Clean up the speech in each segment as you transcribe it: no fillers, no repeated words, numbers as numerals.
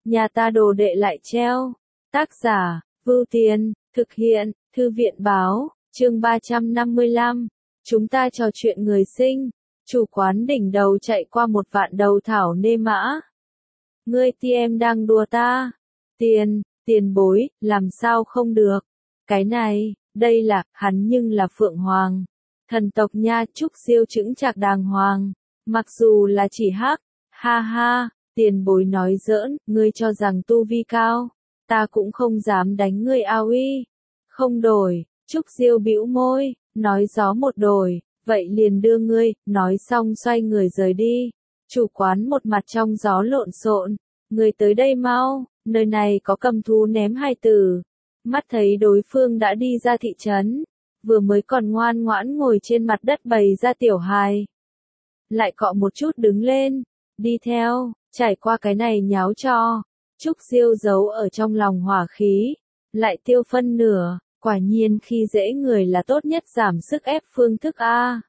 nhà ta đồ đệ lại treo. Tác giả, Vưu Tiền, thực hiện, Thư viện báo, chương 355. Chúng ta trò chuyện người sinh. Chủ quán đỉnh đầu chạy qua một vạn đầu thảo nê mã. Ngươi em đang đùa ta. Tiền bối, làm sao không được. Cái này, đây là, hắn nhưng là Phượng Hoàng. Thần tộc nha, Trúc Siêu chững chạc đàng hoàng. Mặc dù là chỉ hắc, ha ha, tiền bối nói giỡn, ngươi cho rằng tu vi cao. Ta cũng không dám đánh ngươi ao uy. Không đổi, Trúc Siêu bĩu môi, nói gió một đổi, vậy liền đưa ngươi, nói xong xoay người rời đi. Chủ quán một mặt trong gió lộn xộn, người tới đây mau, nơi này có cầm thú ném hai tử. Mắt thấy đối phương đã đi ra thị trấn, vừa mới còn ngoan ngoãn ngồi trên mặt đất bày ra tiểu hài. Lại cọ một chút đứng lên, đi theo, trải qua cái này nháo cho. Trúc Siêu giấu ở trong lòng hỏa khí, lại tiêu phân nửa, quả nhiên khi dễ người là tốt nhất giảm sức ép phương thức A.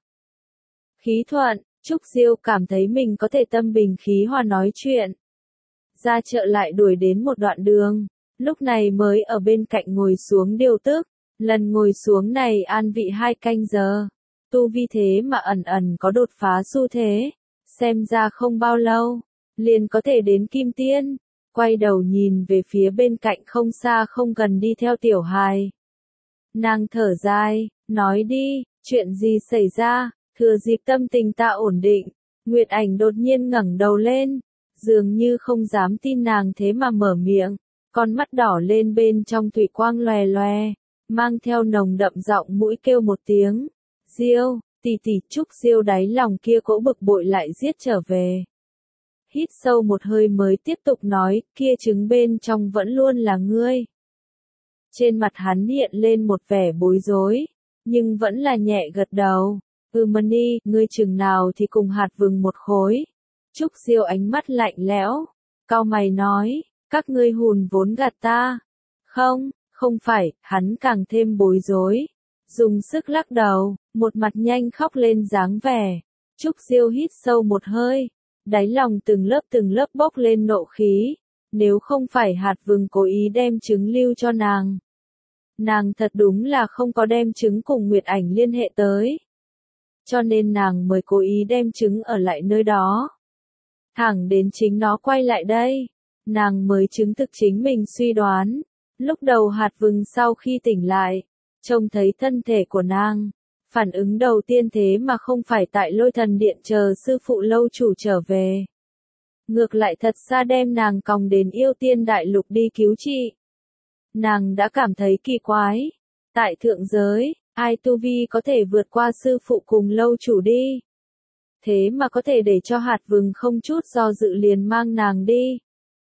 Khí thuận, Trúc Siêu cảm thấy mình có thể tâm bình khí hòa nói chuyện. Ra chợ lại đuổi đến một đoạn đường, lúc này mới ở bên cạnh ngồi xuống điều tức, lần ngồi xuống này an vị 2 canh giờ. Tu vi thế mà ẩn có đột phá xu thế, xem ra không bao lâu, liền có thể đến kim tiên. Quay đầu nhìn về phía bên cạnh không xa không gần đi theo tiểu hài. Nàng thở dài, nói đi, chuyện gì xảy ra, thừa dịp tâm tình ta ổn định. Nguyệt Ảnh đột nhiên ngẩng đầu lên, dường như không dám tin nàng thế mà mở miệng, con mắt đỏ lên bên trong thủy quang lòe lòe, mang theo nồng đậm giọng mũi kêu một tiếng. Diêu, tỷ Trúc Siêu đáy lòng kia cỗ bực bội lại giết trở về. Hít sâu một hơi mới tiếp tục nói, kia trứng bên trong vẫn luôn là ngươi. Trên mặt hắn hiện lên một vẻ bối rối, nhưng vẫn là nhẹ gật đầu. Mani, ngươi chừng nào thì cùng hạt vừng một khối. Trúc Siêu ánh mắt lạnh lẽo, cau mày nói, các ngươi hùn vốn gạt ta. Không phải, hắn càng thêm bối rối. Dùng sức lắc đầu, một mặt nhanh khóc lên dáng vẻ. Trúc Siêu hít sâu một hơi, đáy lòng từng lớp bốc lên nộ khí. Nếu không phải hạt vừng cố ý đem trứng lưu cho nàng. Nàng thật đúng là không có đem trứng cùng Nguyệt Ảnh liên hệ tới. Cho nên nàng mới cố ý đem trứng ở lại nơi đó. Thẳng đến chính nó quay lại đây, nàng mới chứng thực chính mình suy đoán. Lúc đầu hạt vừng sau khi tỉnh lại, trông thấy thân thể của nàng, phản ứng đầu tiên thế mà không phải tại Lôi Thần Điện chờ sư phụ lâu chủ trở về. Ngược lại thật xa đem nàng còng đến Yêu Tiên Đại Lục đi cứu trị. Nàng đã cảm thấy kỳ quái. Tại thượng giới, ai tu vi có thể vượt qua sư phụ cùng lâu chủ đi. Thế mà có thể để cho hạt vừng không chút do dự liền mang nàng đi.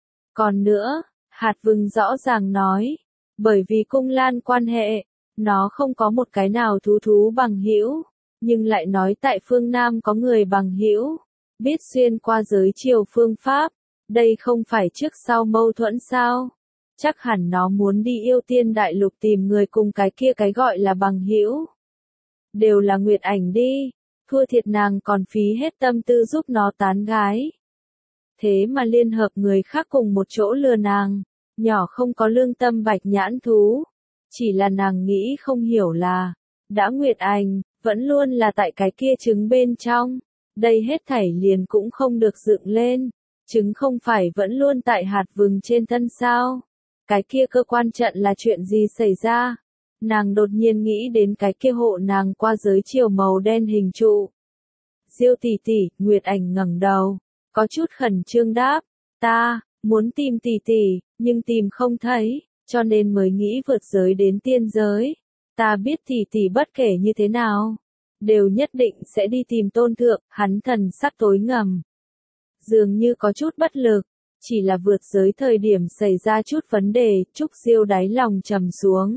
Còn nữa, hạt vừng rõ ràng nói, bởi vì cung lan quan hệ, nó không có một cái nào thú bằng hữu, nhưng lại nói tại phương Nam có người bằng hữu, biết xuyên qua giới chiều phương Pháp, đây không phải trước sau mâu thuẫn sao? Chắc hẳn nó muốn đi Yêu Tiên Đại Lục tìm người cùng cái kia cái gọi là bằng hữu. Đều là Nguyệt Ảnh đi, thua thiệt nàng còn phí hết tâm tư giúp nó tán gái. Thế mà liên hợp người khác cùng một chỗ lừa nàng, nhỏ không có lương tâm bạch nhãn thú. Chỉ là nàng nghĩ không hiểu là, đã Nguyệt Ảnh, vẫn luôn là tại cái kia trứng bên trong. Đây hết thảy liền cũng không được dựng lên. Trứng không phải vẫn luôn tại hạt vừng trên thân sao? Cái kia cơ quan trận là chuyện gì xảy ra? Nàng đột nhiên nghĩ đến cái kia hộ nàng qua giới chiều màu đen hình trụ. Diêu tỷ, Nguyệt Ảnh ngẩng đầu, có chút khẩn trương đáp, ta muốn tìm tỷ, nhưng tìm không thấy, cho nên mới nghĩ vượt giới đến tiên giới. Ta biết tỷ bất kể như thế nào, đều nhất định sẽ đi tìm tôn thượng. Hắn thần sắc tối ngầm, dường như có chút bất lực. Chỉ là vượt giới thời điểm xảy ra chút vấn đề, Trúc Siêu đáy lòng trầm xuống.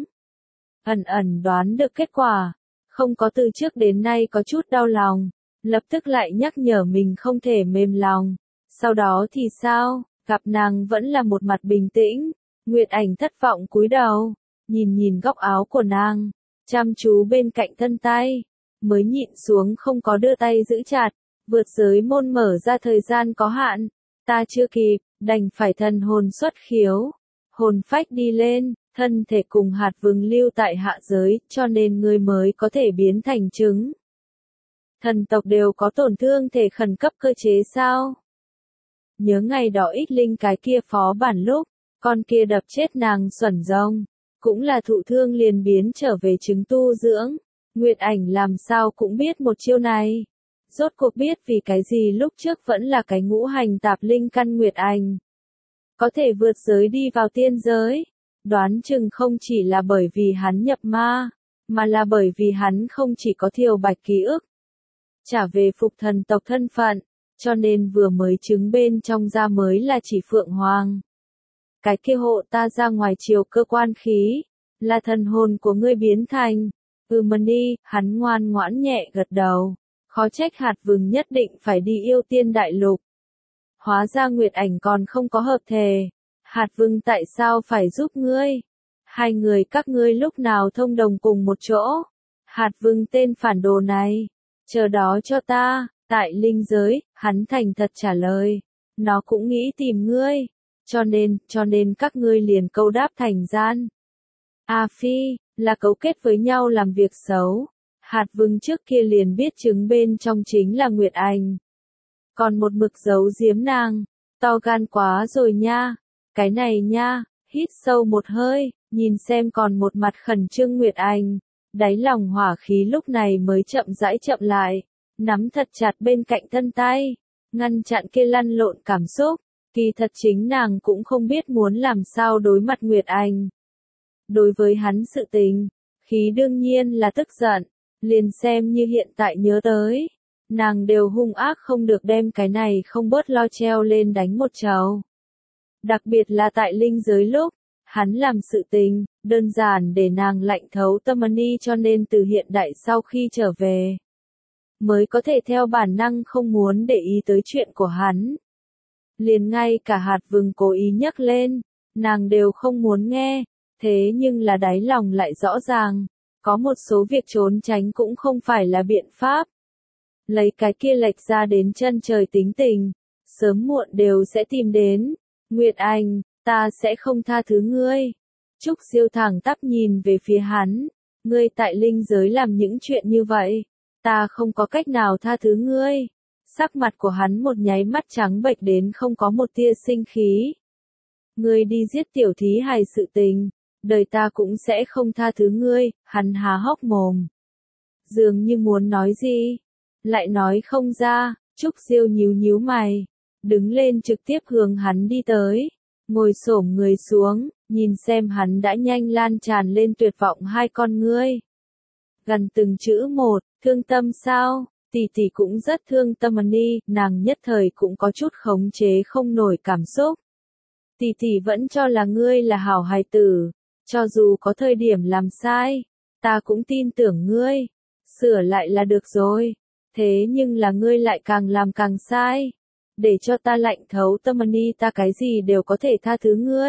Ẩn đoán được kết quả, không có từ trước đến nay có chút đau lòng, lập tức lại nhắc nhở mình không thể mềm lòng. Sau đó thì sao, gặp nàng vẫn là một mặt bình tĩnh, Nguyệt Ảnh thất vọng cúi đầu, nhìn góc áo của nàng, chăm chú bên cạnh thân tay, mới nhịn xuống không có đưa tay giữ chặt. Vượt giới môn mở ra thời gian có hạn, Ta chưa kịp, đành phải thần hồn xuất khiếu, hồn phách đi lên, thân thể cùng hạt vừng lưu tại hạ giới, cho nên ngươi mới có thể biến thành trứng. Thần tộc đều có tổn thương thể khẩn cấp cơ chế sao? Nhớ ngày đó ít linh cái kia phó bản lúc, con kia đập chết nàng xuẩn rồng, cũng là thụ thương liền biến trở về trứng tu dưỡng. Nguyệt Ảnh làm sao cũng biết một chiêu này. Rốt cuộc biết vì cái gì lúc trước vẫn là cái ngũ hành tạp linh căn Nguyệt Ảnh. Có thể vượt giới đi vào tiên giới. Đoán chừng không chỉ là bởi vì hắn nhập ma, mà là bởi vì hắn không chỉ có Thiều Bạch ký ức. Trả về phục thần tộc thân phận, cho nên vừa mới trứng bên trong ra mới là chỉ Phượng Hoàng. Cái kia hộ ta ra ngoài chiều cơ quan khí, là thần hồn của ngươi biến thành. Đi, hắn ngoan ngoãn nhẹ gật đầu. Khó trách hạt vừng nhất định phải đi yêu tiên đại lục. Hóa ra Nguyệt Ảnh còn không có hợp thể. Hạt vừng tại sao phải giúp ngươi? Hai người các ngươi lúc nào thông đồng cùng một chỗ? Hạt vừng tên phản đồ này. Chờ đó cho ta, tại linh giới, hắn thành thật trả lời. Nó cũng nghĩ tìm ngươi. Cho nên các ngươi liền câu đáp thành gian. A Phi, là cấu kết với nhau làm việc xấu. Hạt vừng trước kia liền biết trứng bên trong chính là Nguyệt Ảnh. Còn một mực giấu giếm nàng, to gan quá rồi nha. Cái này nha, hít sâu một hơi, nhìn xem còn một mặt khẩn trương Nguyệt Ảnh. Đáy lòng hỏa khí lúc này mới chậm rãi chậm lại, nắm thật chặt bên cạnh thân tay, ngăn chặn kia lăn lộn cảm xúc. Kỳ thật chính nàng cũng không biết muốn làm sao đối mặt Nguyệt Ảnh. Đối với hắn sự tình, khí đương nhiên là tức giận, liền xem như hiện tại nhớ tới. Nàng đều hung ác không được đem cái này không bớt lo treo lên đánh một trầu. Đặc biệt là tại linh giới lúc, hắn làm sự tình, đơn giản để nàng lạnh thấu tâm đi cho nên từ hiện đại sau khi trở về. Mới có thể theo bản năng không muốn để ý tới chuyện của hắn. Liền ngay cả hạt vừng cố ý nhắc lên, nàng đều không muốn nghe, thế nhưng là đáy lòng lại rõ ràng, có một số việc trốn tránh cũng không phải là biện pháp. Lấy cái kia lệch ra đến chân trời tính tình, sớm muộn đều sẽ tìm đến. Nguyệt Ảnh, ta sẽ không tha thứ ngươi. Trúc Siêu thẳng tắp nhìn về phía hắn, ngươi tại linh giới làm những chuyện như vậy, ta không có cách nào tha thứ ngươi. Sắc mặt của hắn một nháy mắt trắng bệch đến không có một tia sinh khí. Ngươi đi giết tiểu thí hài sự tình, đời ta cũng sẽ không tha thứ ngươi. Hắn há hốc mồm, dường như muốn nói gì, lại nói không ra. Trúc Siêu nhíu mày, đứng lên trực tiếp hướng hắn đi tới, ngồi xổm người xuống, nhìn xem hắn đã nhanh lan tràn lên tuyệt vọng hai con ngươi. Gần từng chữ một, thương tâm sao? Tỷ tỷ cũng rất thương tâm đi, nàng nhất thời cũng có chút khống chế không nổi cảm xúc. Tỷ tỷ vẫn cho là ngươi là hảo hài tử, cho dù có thời điểm làm sai, ta cũng tin tưởng ngươi, sửa lại là được rồi. Thế nhưng là ngươi lại càng làm càng sai. Để cho ta lạnh thấu tâm đi, ta cái gì đều có thể tha thứ ngươi.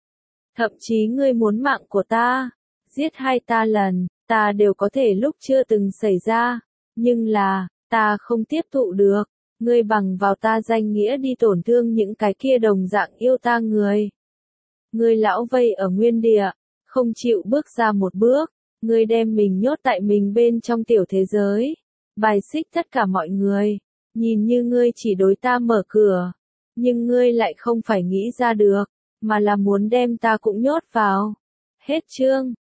Thậm chí ngươi muốn mạng của ta, giết hai ta lần, ta đều có thể lúc chưa từng xảy ra. Nhưng là, ta không tiếp thụ được, ngươi bằng vào ta danh nghĩa đi tổn thương những cái kia đồng dạng yêu ta người. Ngươi lão vây ở nguyên địa, không chịu bước ra một bước, ngươi đem mình nhốt tại mình bên trong tiểu thế giới, bài xích tất cả mọi người, nhìn như ngươi chỉ đối ta mở cửa, nhưng ngươi lại không phải nghĩ ra được, mà là muốn đem ta cũng nhốt vào. Hết chương.